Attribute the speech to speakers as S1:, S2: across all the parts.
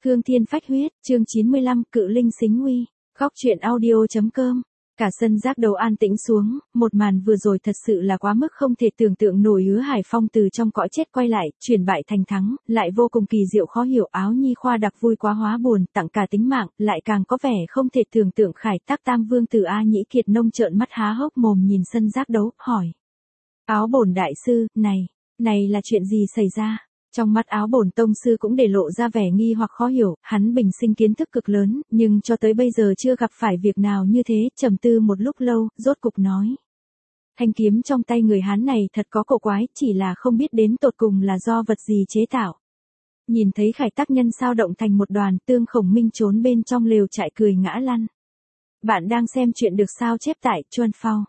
S1: Cương Thiên Phách Huyết, chương 95, Cự Linh Xính Uy. Góc truyện audio.com. Cả sân giác đấu an tĩnh xuống, một màn vừa rồi thật sự là quá mức không thể tưởng tượng nổi. Hứa Hải Phong từ trong cõi chết quay lại, chuyển bại thành thắng, lại vô cùng kỳ diệu khó hiểu. Áo Nhi Khoa đặc vui quá hóa buồn, tặng cả tính mạng, lại càng có vẻ không thể tưởng tượng. Khải Tác Tam Vương Tử A Nhĩ Kiệt Nông trợn mắt há hốc mồm nhìn sân giác đấu, hỏi: Áo Bổn đại sư, này là chuyện gì xảy ra? Trong mắt Áo Bổn tông sư cũng để lộ ra vẻ nghi hoặc khó hiểu, hắn bình sinh kiến thức cực lớn, nhưng cho tới bây giờ chưa gặp phải việc nào như thế. Trầm tư một lúc lâu, rốt cục nói: Thanh kiếm trong tay người Hán này thật có cổ quái, chỉ là không biết đến tột cùng là do vật gì chế tạo. Nhìn thấy Khải Tác nhân sao động thành một đoàn, Tương Khổng Minh trốn bên trong lều trại cười ngã lăn. Bạn đang xem chuyện được sao chép tại Chuanphao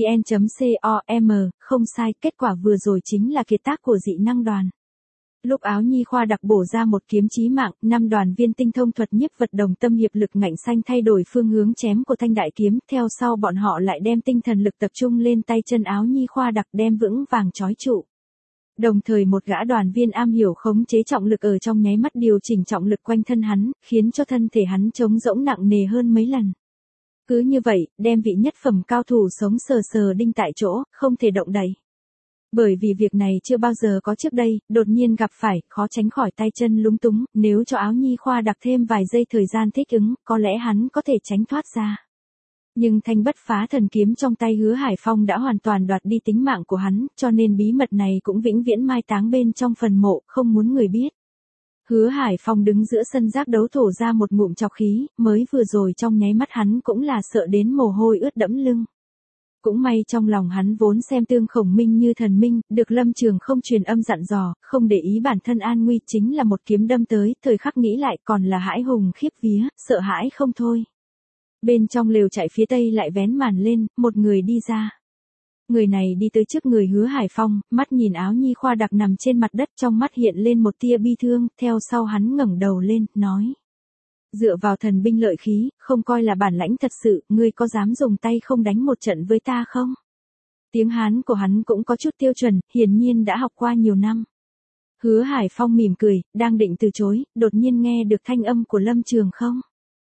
S1: vn.com, không sai, kết quả vừa rồi chính là kiệt tác của dị năng đoàn. Lúc Áo Nhi Khoa đặc bổ ra một kiếm chí mạng, 5 đoàn viên tinh thông thuật nhiếp vật đồng tâm hiệp lực ngạnh xanh thay đổi phương hướng chém của thanh đại kiếm, theo sau bọn họ lại đem tinh thần lực tập trung lên tay chân Áo Nhi Khoa đặc đem vững vàng trói trụ. Đồng thời một gã đoàn viên am hiểu khống chế trọng lực ở trong nháy mắt điều chỉnh trọng lực quanh thân hắn, khiến cho thân thể hắn trống rỗng nặng nề hơn mấy lần. Cứ như vậy, đem vị nhất phẩm cao thủ sống sờ sờ đinh tại chỗ, không thể động đậy. Bởi vì việc này chưa bao giờ có trước đây, đột nhiên gặp phải, khó tránh khỏi tay chân lúng túng, nếu cho Áo Nhi Khoa đặc thêm vài giây thời gian thích ứng, có lẽ hắn có thể tránh thoát ra. Nhưng thanh bất phá thần kiếm trong tay Hứa Hải Phong đã hoàn toàn đoạt đi tính mạng của hắn, cho nên bí mật này cũng vĩnh viễn mai táng bên trong phần mộ, không muốn người biết. Hứa Hải Phong đứng giữa sân giác đấu thổ ra một ngụm trọc khí, mới vừa rồi trong nháy mắt hắn cũng là sợ đến mồ hôi ướt đẫm lưng. Cũng may trong lòng hắn vốn xem Tương Khổng Minh như thần minh, được Lâm Trường không truyền âm dặn dò, không để ý bản thân an nguy, chính là một kiếm đâm tới, thời khắc nghĩ lại còn là hãi hùng khiếp vía, sợ hãi không thôi. Bên trong lều trại phía tây lại vén màn lên, một người đi ra. Người này đi tới trước người Hứa Hải Phong, mắt nhìn Áo Nhi Khoa đặc nằm trên mặt đất, trong mắt hiện lên một tia bi thương, theo sau hắn ngẩng đầu lên, nói: Dựa vào thần binh lợi khí, không coi là bản lãnh thật sự, ngươi có dám dùng tay không đánh một trận với ta không? Tiếng Hán của hắn cũng có chút tiêu chuẩn, hiển nhiên đã học qua nhiều năm. Hứa Hải Phong mỉm cười, đang định từ chối, đột nhiên nghe được thanh âm của Lâm Trường không.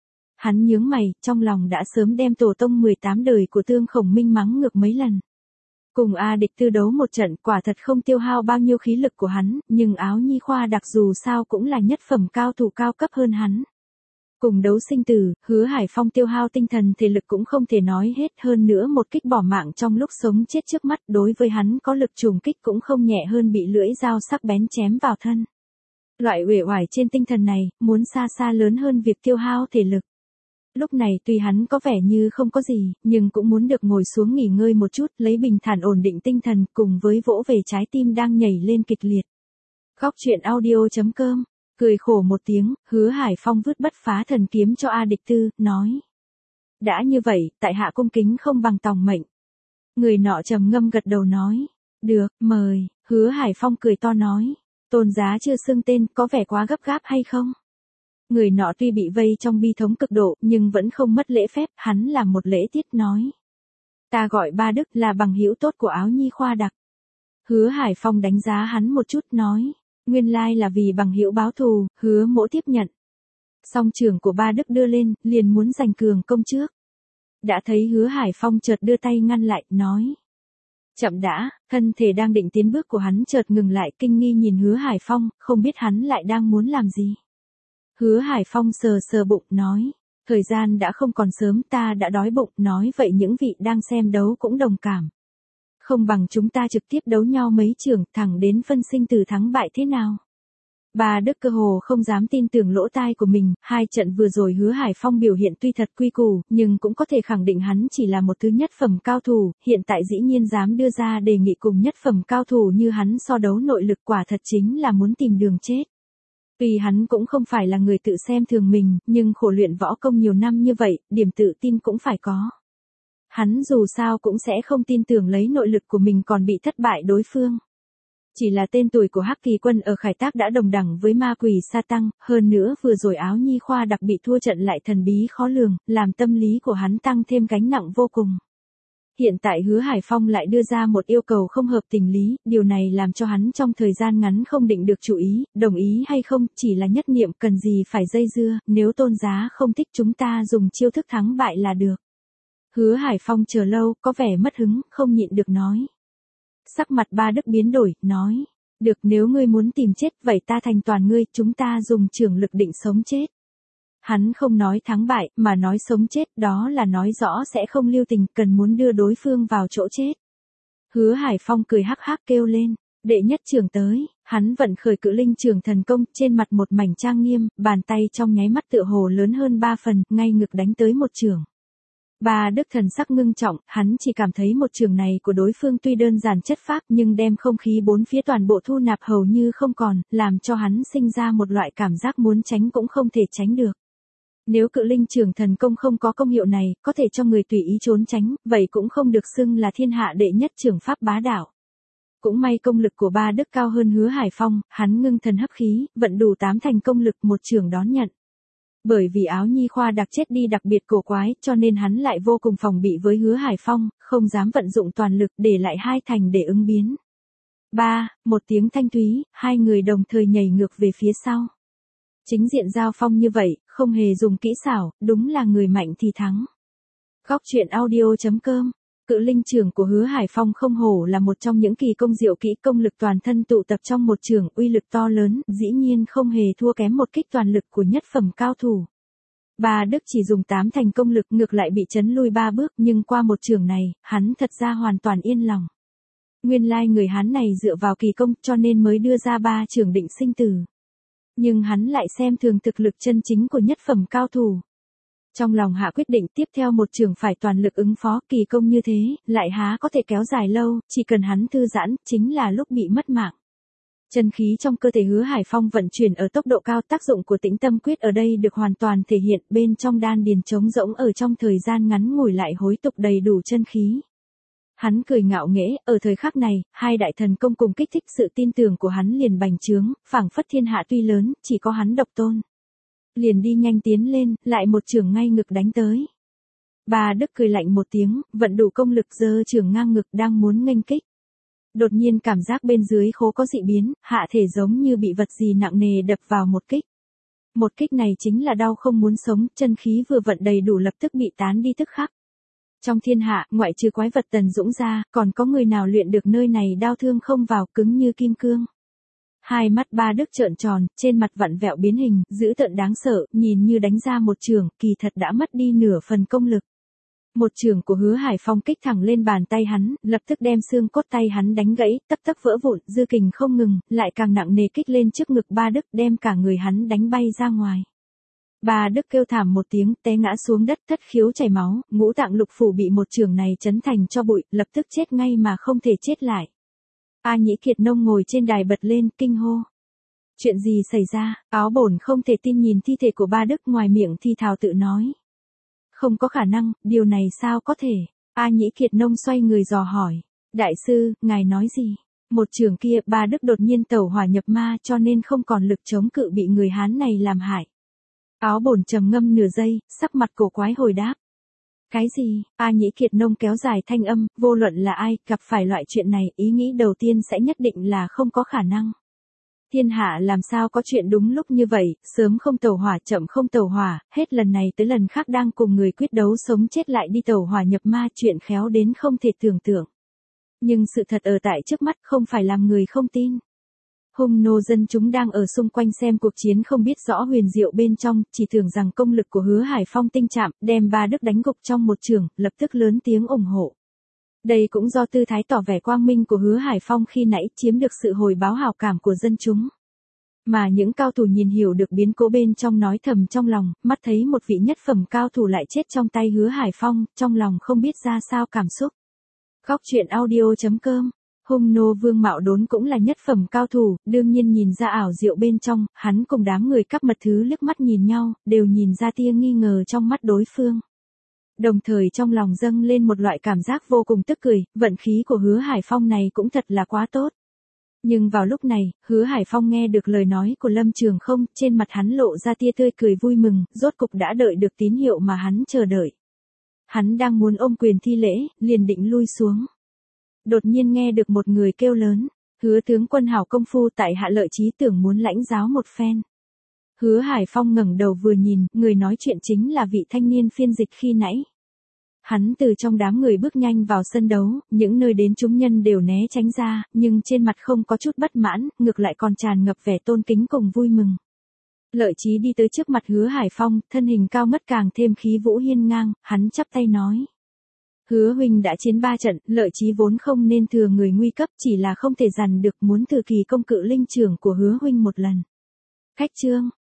S1: Hắn nhướng mày, trong lòng đã sớm đem tổ tông 18 đời của Tương Khổng Minh mắng ngược mấy lần. Cùng A địch tư đấu một trận quả thật không tiêu hao bao nhiêu khí lực của hắn, nhưng Áo Nhi Khoa đặc dù sao cũng là nhất phẩm cao thủ cao cấp hơn hắn. Cùng đấu sinh tử, Hứa Hải Phong tiêu hao tinh thần thể lực cũng không thể nói hết, hơn nữa một kích bỏ mạng trong lúc sống chết trước mắt đối với hắn có lực trùng kích cũng không nhẹ hơn bị lưỡi dao sắc bén chém vào thân. Loại uể oải trên tinh thần này, muốn xa xa lớn hơn việc tiêu hao thể lực. Lúc này tuy hắn có vẻ như không có gì, nhưng cũng muốn được ngồi xuống nghỉ ngơi một chút, lấy bình thản ổn định tinh thần cùng với vỗ về trái tim đang nhảy lên kịch liệt. Góc truyện audio.com. Cười khổ một tiếng, Hứa Hải Phong vứt bất phá thần kiếm cho A địch tư, nói: Đã như vậy, tại hạ cung kính không bằng tòng mệnh. Người nọ trầm ngâm gật đầu nói: Được, mời. Hứa Hải Phong cười to nói: Tôn giá chưa xưng tên, có vẻ quá gấp gáp hay không? Người nọ tuy bị vây trong bi thống cực độ, nhưng vẫn không mất lễ phép, hắn làm một lễ tiết nói: Ta gọi Ba Đức, là bằng hữu tốt của Áo Nhi Khoa đặc. Hứa Hải Phong đánh giá hắn một chút nói: Nguyên lai là vì bằng hữu báo thù. Hứa mỗ tiếp nhận. Song trưởng của Ba Đức đưa lên, liền muốn giành cường công trước. Đã thấy Hứa Hải Phong chợt đưa tay ngăn lại, nói: Chậm đã. Thân thể đang định tiến bước của hắn chợt ngừng lại, kinh nghi nhìn Hứa Hải Phong, không biết hắn lại đang muốn làm gì. Hứa Hải Phong sờ sờ bụng, nói: Thời gian đã không còn sớm, ta đã đói bụng, nói vậy những vị đang xem đấu cũng đồng cảm. Không bằng chúng ta trực tiếp đấu nhau mấy trường, thẳng đến phân sinh tử thắng bại thế nào. Ba Đức cơ hồ không dám tin tưởng lỗ tai của mình, hai trận vừa rồi Hứa Hải Phong biểu hiện tuy thật quy củ, nhưng cũng có thể khẳng định hắn chỉ là một thứ nhất phẩm cao thủ, hiện tại dĩ nhiên dám đưa ra đề nghị cùng nhất phẩm cao thủ như hắn so đấu nội lực, quả thật chính là muốn tìm đường chết. Tuy hắn cũng không phải là người tự xem thường mình, nhưng khổ luyện võ công nhiều năm như vậy, điểm tự tin cũng phải có. Hắn dù sao cũng sẽ không tin tưởng lấy nội lực của mình còn bị thất bại đối phương. Chỉ là tên tuổi của Hắc Kỳ Quân ở Khải Tác đã đồng đẳng với ma quỷ sa tăng, hơn nữa vừa rồi Áo Nhi Khoa đặc bị thua trận lại thần bí khó lường, làm tâm lý của hắn tăng thêm gánh nặng vô cùng. Hiện tại Hứa Hải Phong lại đưa ra một yêu cầu không hợp tình lý, điều này làm cho hắn trong thời gian ngắn không định được chủ ý, đồng ý hay không, chỉ là nhất niệm, cần gì phải dây dưa, nếu Tôn giá không thích chúng ta dùng chiêu thức thắng bại là được. Hứa Hải Phong chờ lâu, có vẻ mất hứng, không nhịn được nói. Sắc mặt Ba Đức biến đổi, nói, được, nếu ngươi muốn tìm chết, vậy ta thành toàn ngươi, chúng ta dùng trưởng lực định sống chết. Hắn không nói thắng bại, mà nói sống chết, đó là nói rõ sẽ không lưu tình, cần muốn đưa đối phương vào chỗ chết. Hứa Hải Phong cười hắc hắc kêu lên, đệ nhất trưởng tới, hắn vận khởi Cự Linh Trưởng thần công, trên mặt một mảnh trang nghiêm, bàn tay trong nháy mắt tựa hồ lớn hơn 3 phần, ngay ngực đánh tới một trường. Ba Đức thần sắc ngưng trọng, hắn chỉ cảm thấy một trường này của đối phương tuy đơn giản chất phác nhưng đem không khí bốn phía toàn bộ thu nạp hầu như không còn, làm cho hắn sinh ra một loại cảm giác muốn tránh cũng không thể tránh được. Nếu Cự Linh Trưởng thần công không có công hiệu này, có thể cho người tùy ý trốn tránh, vậy cũng không được xưng là thiên hạ đệ nhất trưởng pháp bá đạo. Cũng may công lực của Ba Đức cao hơn Hứa Hải Phong, hắn ngưng thần hấp khí, vận đủ 8 thành công lực một trường đón nhận. Bởi vì áo nhi khoa đặc chết đi đặc biệt cổ quái, cho nên hắn lại vô cùng phòng bị với Hứa Hải Phong, không dám vận dụng toàn lực, để lại 2 thành để ứng biến. Một tiếng thanh thúy, hai người đồng thời nhảy ngược về phía sau. Chính diện giao phong như vậy, không hề dùng kỹ xảo, đúng là người mạnh thì thắng. Góc truyện audio.com. Cự Linh Trưởng của Hứa Hải Phong không hổ là một trong những kỳ công diệu kỹ, công lực toàn thân tụ tập trong một trường, uy lực to lớn, dĩ nhiên không hề thua kém một kích toàn lực của nhất phẩm cao thủ. Ba Đức chỉ dùng 8 thành công lực, ngược lại bị chấn lui 3 bước, nhưng qua một trường này, hắn thật ra hoàn toàn yên lòng. Nguyên lai người hắn này dựa vào kỳ công, cho nên mới đưa ra 3 trường định sinh tử. Nhưng hắn lại xem thường thực lực chân chính của nhất phẩm cao thủ. Trong lòng hạ quyết định tiếp theo một trường phải toàn lực ứng phó, kỳ công như thế, lại há có thể kéo dài lâu, chỉ cần hắn thư giãn, chính là lúc bị mất mạng. Chân khí trong cơ thể Hứa Hải Phong vận chuyển ở tốc độ cao, tác dụng của Tĩnh Tâm Quyết ở đây được hoàn toàn thể hiện, bên trong đan điền trống rỗng ở trong thời gian ngắn ngủi lại hối tục đầy đủ chân khí. Hắn cười ngạo nghễ, ở thời khắc này, 2 đại thần công cùng kích thích sự tin tưởng của hắn liền bành trướng, phảng phất thiên hạ tuy lớn, chỉ có hắn độc tôn. Liền đi nhanh tiến lên, lại một trường ngay ngực đánh tới. Ba Đức cười lạnh một tiếng, vận đủ công lực giơ trường ngang ngực đang muốn nghênh kích. Đột nhiên cảm giác bên dưới khố có dị biến, hạ thể giống như bị vật gì nặng nề đập vào một kích. Một kích này chính là đau không muốn sống, chân khí vừa vận đầy đủ lập tức bị tán đi tức khắc. Trong thiên hạ, ngoại trừ quái vật Tần Dũng ra, còn có người nào luyện được nơi này đau thương không vào, cứng như kim cương. Hai mắt Ba Đức trợn tròn, trên mặt vặn vẹo biến hình, dữ tợn đáng sợ, nhìn như đánh ra một trường, kỳ thật đã mất đi nửa phần công lực. Một trường của Hứa Hải Phong kích thẳng lên bàn tay hắn, lập tức đem xương cốt tay hắn đánh gãy, tấp tấp vỡ vụn, dư kình không ngừng, lại càng nặng nề kích lên trước ngực Ba Đức, đem cả người hắn đánh bay ra ngoài. Ba Đức kêu thảm một tiếng, té ngã xuống đất, thất khiếu chảy máu, ngũ tạng lục phủ bị một trường này chấn thành cho bụi, lập tức chết ngay mà không thể chết lại. A Nhĩ Kiệt Nông ngồi trên đài bật lên, kinh hô. Chuyện gì xảy ra? Áo bổn không thể tin nhìn thi thể của Ba Đức, ngoài miệng thi thào tự nói. Không có khả năng, điều này sao có thể? A Nhĩ Kiệt Nông xoay người dò hỏi. Đại sư, ngài nói gì? Một trường kia, Ba Đức đột nhiên tẩu hỏa nhập ma, cho nên không còn lực chống cự, bị người Hán này làm hại. Áo bổn trầm ngâm nửa giây, sắc mặt cổ quái hồi đáp. Cái gì? A Nhĩ Kiệt Nông kéo dài thanh âm, vô luận là ai, gặp phải loại chuyện này, ý nghĩ đầu tiên sẽ nhất định là không có khả năng. Thiên hạ làm sao có chuyện đúng lúc như vậy, sớm không tẩu hỏa, chậm không tẩu hỏa, hết lần này tới lần khác đang cùng người quyết đấu sống chết lại đi tẩu hỏa nhập ma, chuyện khéo đến không thể tưởng tượng. Nhưng sự thật ở tại trước mắt, không phải làm người không tin. Hung nô dân chúng đang ở xung quanh xem cuộc chiến không biết rõ huyền diệu bên trong, chỉ tưởng rằng công lực của Hứa Hải Phong tinh chạm, đem Ba Đức đánh gục trong một trường, lập tức lớn tiếng ủng hộ. Đây cũng do tư thái tỏ vẻ quang minh của Hứa Hải Phong khi nãy chiếm được sự hồi báo hảo cảm của dân chúng. Mà những cao thủ nhìn hiểu được biến cố bên trong nói thầm trong lòng, mắt thấy một vị nhất phẩm cao thủ lại chết trong tay Hứa Hải Phong, trong lòng không biết ra sao cảm xúc. Góc truyện audio.com. Hung nô Vương Mạo Đốn cũng là nhất phẩm cao thủ, đương nhiên nhìn ra ảo diệu bên trong, hắn cùng đám người cắp mật thứ liếc mắt nhìn nhau, đều nhìn ra tia nghi ngờ trong mắt đối phương. Đồng thời trong lòng dâng lên một loại cảm giác vô cùng tức cười, vận khí của Hứa Hải Phong này cũng thật là quá tốt. Nhưng vào lúc này, Hứa Hải Phong nghe được lời nói của Lâm Trường Không, trên mặt hắn lộ ra tia tươi cười vui mừng, rốt cục đã đợi được tín hiệu mà hắn chờ đợi. Hắn đang muốn ôm quyền thi lễ, liền định lui xuống. Đột nhiên nghe được một người kêu lớn, Hứa tướng quân hảo công phu tại hạ Lợi Chí tưởng muốn lãnh giáo một phen. Hứa Hải Phong ngẩng đầu vừa nhìn, người nói chuyện chính là vị thanh niên phiên dịch khi nãy. Hắn từ trong đám người bước nhanh vào sân đấu, những nơi đến chúng nhân đều né tránh ra, nhưng trên mặt không có chút bất mãn, ngược lại còn tràn ngập vẻ tôn kính cùng vui mừng. Lợi Chí đi tới trước mặt Hứa Hải Phong, thân hình cao ngất càng thêm khí vũ hiên ngang, hắn chắp tay nói. Hứa huynh đã chiến 3 trận, Lợi Chí vốn không nên thừa người nguy cấp, chỉ là không thể dằn được, muốn thử kỳ công cự linh trưởng của Hứa huynh một lần. Khách trương,